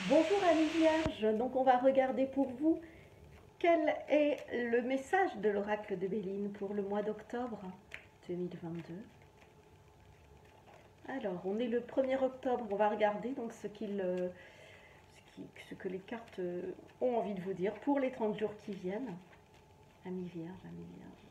Bonjour amis vierges, donc on va regarder pour vous quel est le message de l'oracle de Béline pour le mois d'octobre 2022. Alors on est le 1er octobre, on va regarder donc ce que les cartes ont envie de vous dire pour les 30 jours qui viennent. Amis vierges, amis vierges.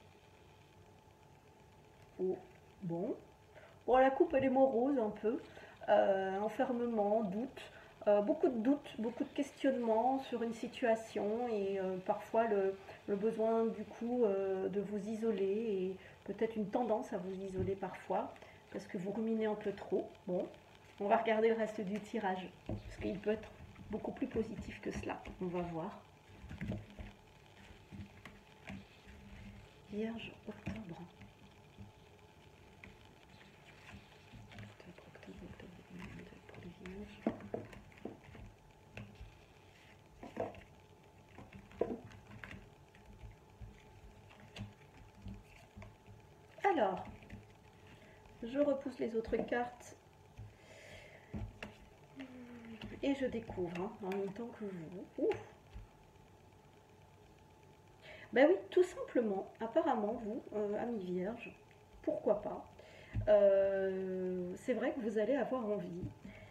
Oh, bon. Bon, la coupe elle est morose un peu, enfermement, doute. Beaucoup de doutes, beaucoup de questionnements sur une situation et parfois le besoin du coup de vous isoler et peut-être une tendance à vous isoler parfois parce que vous ruminez un peu trop. Bon, on va regarder le reste du tirage parce qu'il peut être beaucoup plus positif que cela. On va voir. Vierge, octobre. Octobre, pour les vierges. Alors, je repousse les autres cartes et je découvre en même temps que vous. Ouf. Ben oui, tout simplement, apparemment, vous, amis vierges, pourquoi pas, c'est vrai que vous allez avoir envie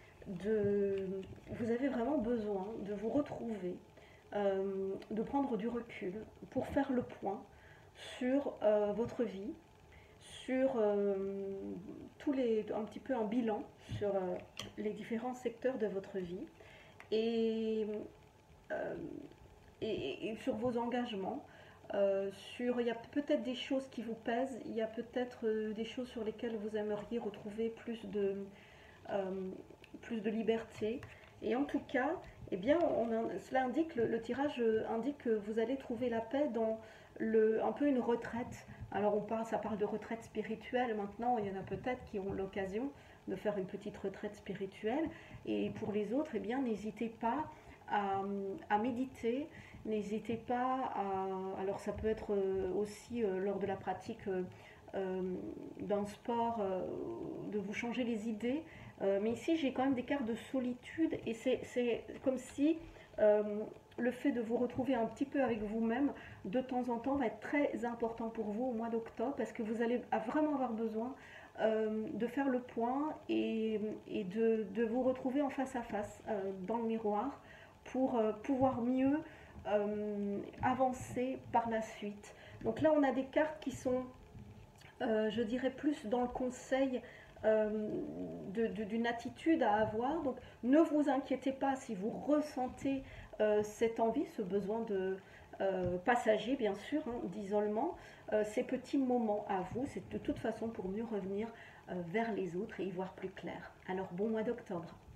vous avez vraiment besoin de vous retrouver, de prendre du recul pour faire le point sur votre vie, sur un petit peu un bilan sur les différents secteurs de votre vie et, euh, et sur vos engagements. Il y a peut-être des choses qui vous pèsent, il y a peut-être des choses sur lesquelles vous aimeriez retrouver euh, plus de liberté. Et en tout cas, eh bien, cela indique, le tirage indique que vous allez trouver la paix dans un peu une retraite. Alors ça parle de retraite spirituelle maintenant, il y en a peut-être qui ont l'occasion de faire une petite retraite spirituelle. Et pour les autres, eh bien, n'hésitez pas à méditer, n'hésitez pas à... Alors ça peut être aussi lors de la pratique d'un sport, de vous changer les idées. Mais ici, j'ai quand même des cartes de solitude et c'est comme si le fait de vous retrouver un petit peu avec vous-même de temps en temps va être très important pour vous au mois d'octobre parce que vous allez vraiment avoir besoin de faire le point et de vous retrouver en face à face dans le miroir pour pouvoir mieux avancer par la suite. Donc là, on a des cartes qui sont, je dirais, plus dans le conseil d'une attitude à avoir. Donc ne vous inquiétez pas si vous ressentez cette envie, ce besoin de passager, bien sûr, hein, d'isolement. Ces petits moments à vous, c'est de toute façon pour mieux revenir vers les autres et y voir plus clair. Alors bon mois d'octobre.